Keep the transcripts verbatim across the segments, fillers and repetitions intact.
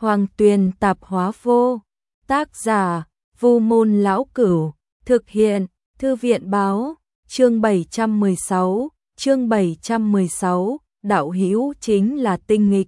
Hoàng Tuyền Tạp Hóa Vô. Tác giả: Vu Môn Lão Cửu. Thực hiện: Thư viện Báo. Chương bảy trăm mười sáu. Chương bảy trăm mười sáu. Đạo hữu chính là tinh nghịch.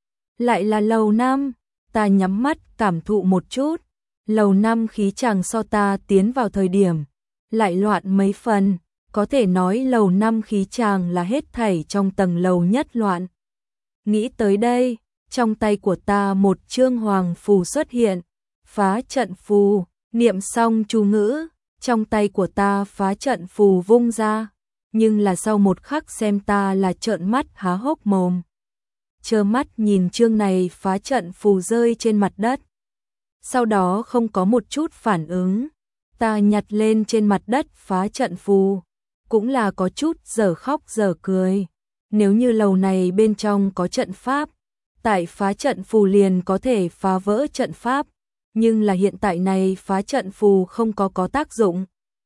Lại là lầu năm. Ta nhắm mắt cảm thụ một chút. Lầu năm khí chàng so ta tiến vào thời điểm lại loạn mấy phần, có thể nói lầu năm khí chàng là hết thảy trong tầng lầu nhất loạn. Nghĩ tới đây, trong tay của ta một chương hoàng phù xuất hiện, phá trận phù, niệm xong chú ngữ, trong tay của ta phá trận phù vung ra, nhưng là sau một khắc xem ta là trợn mắt há hốc mồm. Trơ mắt nhìn chương này phá trận phù rơi trên mặt đất. Sau đó không có một chút phản ứng, ta nhặt lên trên mặt đất phá trận phù, cũng là có chút dở khóc dở cười. Nếu như lầu này bên trong có trận pháp, tại phá trận phù liền có thể phá vỡ trận pháp, nhưng là hiện tại này phá trận phù không có có tác dụng.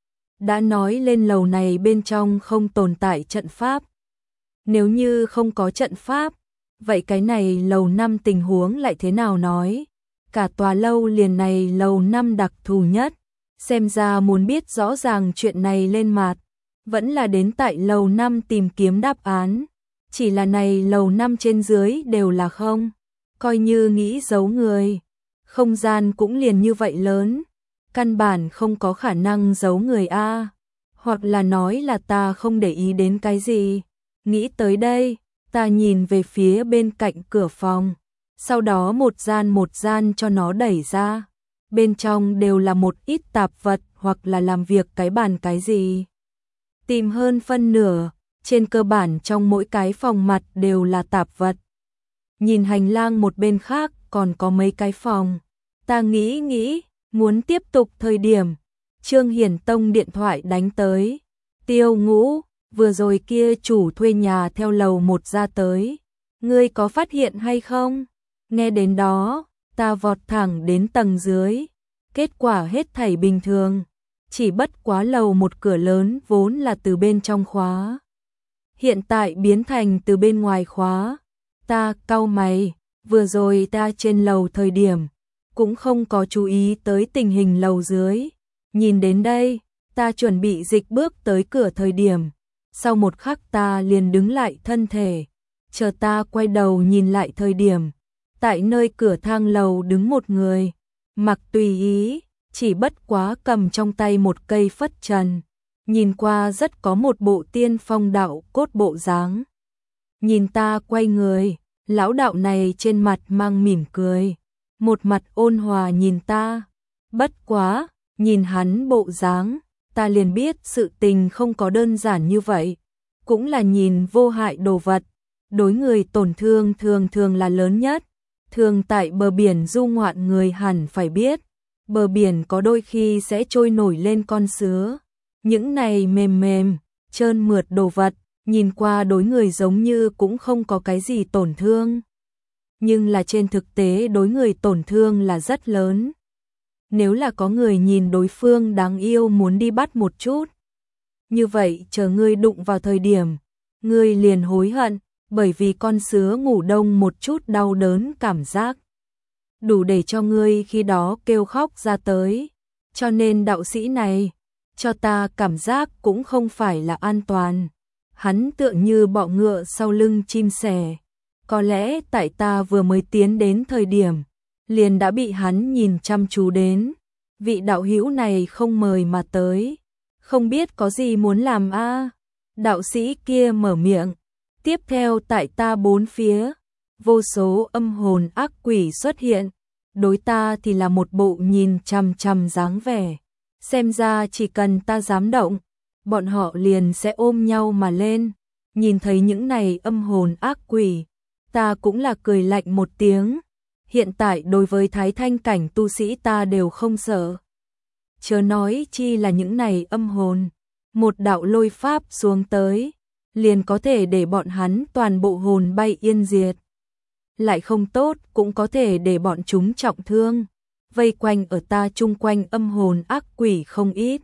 Đã nói lên lầu này bên trong không tồn tại trận pháp. Nếu như không có trận pháp, vậy cái này lầu năm tình huống lại thế nào nói? Cả tòa lâu liền này lầu năm đặc thù nhất, xem ra muốn biết rõ ràng chuyện này lên mặt, vẫn là đến tại lầu năm tìm kiếm đáp án. Chỉ là này lầu năm trên dưới đều là không, coi như nghĩ giấu người, không gian cũng liền như vậy lớn, căn bản không có khả năng giấu người a, hoặc là nói là ta không để ý đến cái gì. Nghĩ tới đây, ta nhìn về phía bên cạnh cửa phòng, sau đó một gian một gian cho nó đẩy ra, bên trong đều là một ít tạp vật hoặc là làm việc cái bàn cái gì. Tìm hơn phân nửa, trên cơ bản trong mỗi cái phòng mặt đều là tạp vật. Nhìn hành lang một bên khác còn có mấy cái phòng, ta nghĩ nghĩ, muốn tiếp tục thời điểm, Trương Hiển Tông điện thoại đánh tới. Tiêu Ngũ, vừa rồi kia chủ thuê nhà theo lầu một ra tới, ngươi có phát hiện hay không? Nghe đến đó, ta vọt thẳng đến tầng dưới, kết quả hết thảy bình thường, chỉ bất quá lầu một cửa lớn vốn là từ bên trong khóa, hiện tại biến thành từ bên ngoài khóa. Ta cau mày, vừa rồi ta trên lầu thời điểm, cũng không có chú ý tới tình hình lầu dưới. Nhìn đến đây, ta chuẩn bị dịch bước tới cửa thời điểm, sau một khắc ta liền đứng lại thân thể, chờ ta quay đầu nhìn lại thời điểm, tại nơi cửa thang lầu đứng một người, mặc tùy ý, chỉ bất quá cầm trong tay một cây phất trần, nhìn qua rất có một bộ tiên phong đạo cốt bộ dáng. Nhìn ta quay người, lão đạo này trên mặt mang mỉm cười, một mặt ôn hòa nhìn ta. Bất quá, nhìn hắn bộ dáng, ta liền biết sự tình không có đơn giản như vậy, cũng là nhìn vô hại đồ vật, đối người tổn thương thường thường là lớn nhất. Thường tại bờ biển du ngoạn người hẳn phải biết, bờ biển có đôi khi sẽ trôi nổi lên con sứa. Những này mềm mềm, trơn mượt đồ vật, nhìn qua đối người giống như cũng không có cái gì tổn thương. Nhưng là trên thực tế đối người tổn thương là rất lớn. Nếu là có người nhìn đối phương đáng yêu muốn đi bắt một chút, như vậy chờ ngươi đụng vào thời điểm, ngươi liền hối hận, bởi vì con sứa ngủ đông một chút đau đớn cảm giác, đủ để cho ngươi khi đó kêu khóc ra tới. Cho nên đạo sĩ này, cho ta cảm giác cũng không phải là an toàn. Hắn tựa như bọ ngựa sau lưng chim sẻ. Có lẽ tại ta vừa mới tiến đến thời điểm, liền đã bị hắn nhìn chăm chú đến. Vị đạo hữu này không mời mà tới, không biết có gì muốn làm a? Đạo sĩ kia mở miệng. Tiếp theo tại ta bốn phía, vô số âm hồn ác quỷ xuất hiện, đối ta thì là một bộ nhìn chằm chằm dáng vẻ. Xem ra chỉ cần ta dám động, bọn họ liền sẽ ôm nhau mà lên. Nhìn thấy những này âm hồn ác quỷ, ta cũng là cười lạnh một tiếng. Hiện tại đối với thái thanh cảnh tu sĩ ta đều không sợ, chớ nói chi là những này âm hồn. Một đạo lôi pháp xuống tới, liền có thể để bọn hắn toàn bộ hồn bay yên diệt. Lại không tốt cũng có thể để bọn chúng trọng thương. Vây quanh ở ta chung quanh âm hồn ác quỷ không ít.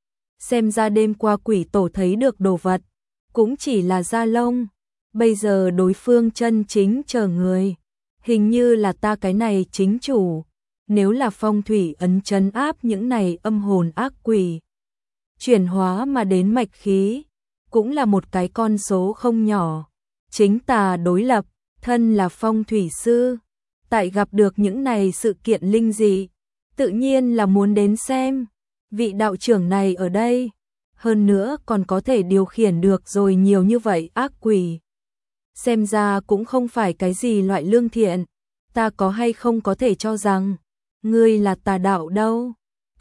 Xem ra đêm qua quỷ tổ thấy được đồ vật, cũng chỉ là da lông. Bây giờ đối phương chân chính chờ người. Hình như là ta cái này chính chủ, nếu là phong thủy ấn trấn áp những này âm hồn ác quỷ, chuyển hóa mà đến mạch khí, cũng là một cái con số không nhỏ. Chính tà đối lập, thân là phong thủy sư, tại gặp được những này sự kiện linh dị, tự nhiên là muốn đến xem, vị đạo trưởng này ở đây, hơn nữa còn có thể điều khiển được rồi nhiều như vậy ác quỷ. Xem ra cũng không phải cái gì loại lương thiện, ta có hay không có thể cho rằng, ngươi là tà đạo đâu.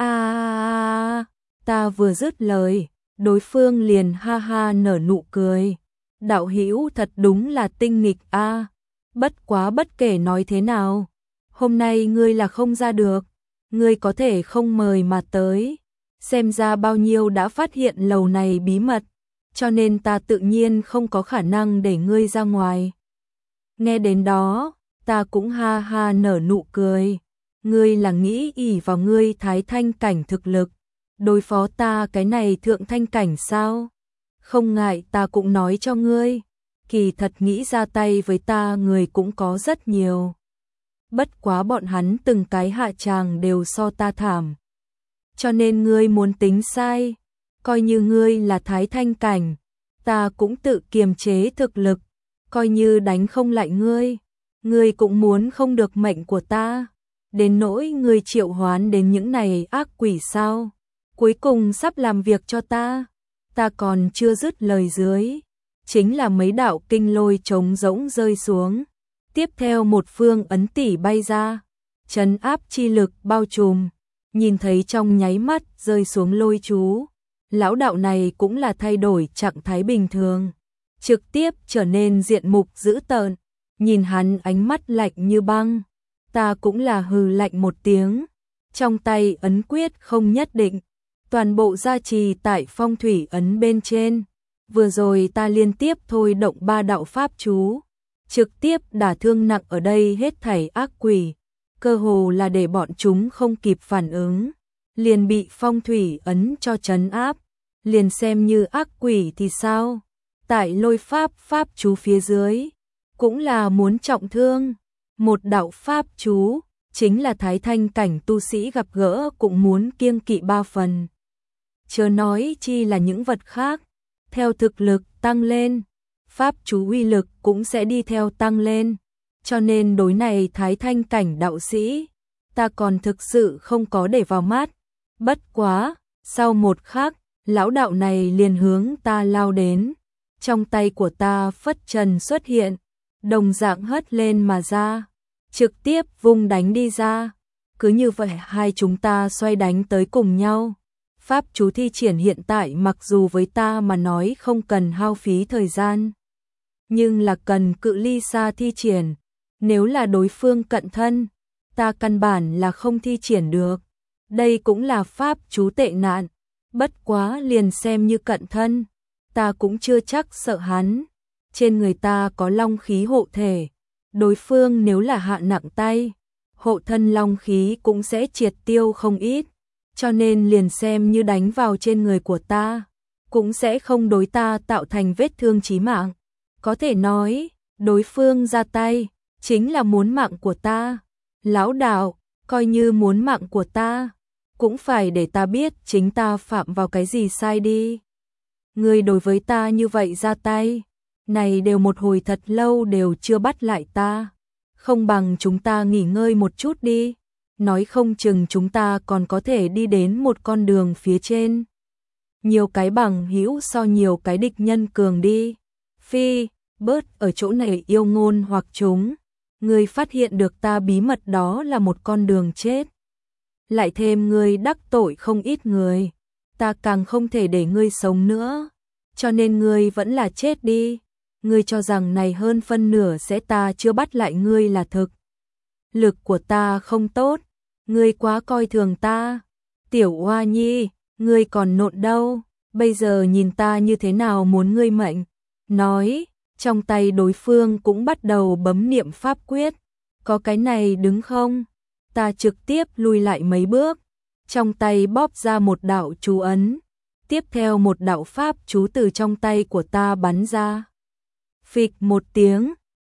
À, ta vừa dứt lời, đối phương liền ha ha nở nụ cười. Đạo hữu thật đúng là tinh nghịch a. Bất quá bất kể nói thế nào, hôm nay ngươi là không ra được, ngươi có thể không mời mà tới. Xem ra bao nhiêu đã phát hiện lầu này bí mật, cho nên ta tự nhiên không có khả năng để ngươi ra ngoài. Nghe đến đó, ta cũng ha ha nở nụ cười. Ngươi là nghĩ ỷ vào ngươi thái thanh cảnh thực lực, đối phó ta cái này thượng thanh cảnh sao? Không ngại ta cũng nói cho ngươi, kỳ thật nghĩ ra tay với ta người cũng có rất nhiều. Bất quá bọn hắn từng cái hạ tràng đều so ta thảm. Cho nên ngươi muốn tính sai, coi như ngươi là thái thanh cảnh, ta cũng tự kiềm chế thực lực, coi như đánh không lại ngươi, ngươi cũng muốn không được mệnh của ta. Đến nỗi ngươi triệu hoán đến những này ác quỷ sao? Cuối cùng sắp làm việc cho ta. Ta còn chưa dứt lời dưới, chính là mấy đạo kinh lôi trống rỗng rơi xuống. Tiếp theo một phương ấn tỷ bay ra, trấn áp chi lực bao trùm, nhìn thấy trong nháy mắt rơi xuống lôi chú. Lão đạo này cũng là thay đổi trạng thái bình thường, trực tiếp trở nên diện mục dữ tợn, nhìn hắn ánh mắt lạnh như băng. Ta cũng là hừ lạnh một tiếng, trong tay ấn quyết không nhất định, toàn bộ gia trì tại phong thủy ấn bên trên. Vừa rồi ta liên tiếp thôi động ba đạo pháp chú, trực tiếp đả thương nặng ở đây hết thảy ác quỷ, cơ hồ là để bọn chúng không kịp phản ứng, liền bị phong thủy ấn cho trấn áp, liền xem như ác quỷ thì sao? Tại lôi pháp pháp chú phía dưới, cũng là muốn trọng thương. Một đạo pháp chú, chính là thái thanh cảnh tu sĩ gặp gỡ cũng muốn kiêng kỵ ba phần. Chớ nói chi là những vật khác, theo thực lực tăng lên, pháp chú uy lực cũng sẽ đi theo tăng lên. Cho nên đối này thái thanh cảnh đạo sĩ, ta còn thực sự không có để vào mắt. Bất quá, sau một khắc, lão đạo này liền hướng ta lao đến. Trong tay của ta phất trần xuất hiện, đồng dạng hất lên mà ra, trực tiếp vung đánh đi ra. Cứ như vậy hai chúng ta xoay đánh tới cùng nhau. Pháp chú thi triển hiện tại mặc dù với ta mà nói không cần hao phí thời gian, nhưng là cần cự ly xa thi triển. Nếu là đối phương cận thân, ta căn bản là không thi triển được. Đây cũng là pháp chú tệ nạn. Bất quá liền xem như cận thân, ta cũng chưa chắc sợ hắn. Trên người ta có long khí hộ thể, đối phương nếu là hạ nặng tay, hộ thân long khí cũng sẽ triệt tiêu không ít. Cho nên liền xem như đánh vào trên người của ta, cũng sẽ không đối ta tạo thành vết thương chí mạng. Có thể nói, đối phương ra tay, chính là muốn mạng của ta. Lão đạo, coi như muốn mạng của ta, cũng phải để ta biết chính ta phạm vào cái gì sai đi. Ngươi đối với ta như vậy ra tay, này đều một hồi thật lâu đều chưa bắt lại ta. Không bằng chúng ta nghỉ ngơi một chút đi, nói không chừng chúng ta còn có thể đi đến một con đường phía trên. Nhiều cái bằng hữu so nhiều cái địch nhân cường đi. Phi, bớt ở chỗ này yêu ngôn hoặc chúng. Ngươi phát hiện được ta bí mật đó là một con đường chết. Lại thêm ngươi đắc tội không ít người, ta càng không thể để ngươi sống nữa. Cho nên ngươi vẫn là chết đi. Ngươi cho rằng này hơn phân nửa sẽ ta chưa bắt lại ngươi là thực. Lực của ta không tốt, ngươi quá coi thường ta. Tiểu Oa Nhi, ngươi còn nộn đâu, bây giờ nhìn ta như thế nào muốn ngươi mệnh. Nói, trong tay đối phương cũng bắt đầu bấm niệm pháp quyết. Có cái này đứng không? Ta trực tiếp lùi lại mấy bước, trong tay bóp ra một đạo chú ấn. Tiếp theo một đạo pháp chú từ trong tay của ta bắn ra. Phịch một tiếng,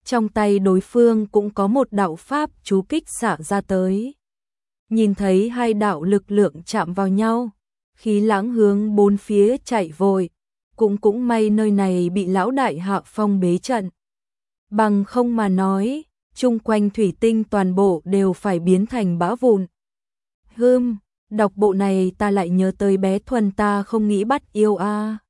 trong tay đối phương cũng có một đạo pháp chú kích xạ ra tới. Nhìn thấy hai đạo lực lượng chạm vào nhau, khí lãng hướng bốn phía chạy vội, cũng cũng may nơi này bị lão đại Hạ Phong bế trận. Bằng không mà nói, chung quanh thủy tinh toàn bộ đều phải biến thành bã vụn. Hừm, đọc bộ này ta lại nhớ tới bé Thuần ta không nghĩ bắt yêu a. À.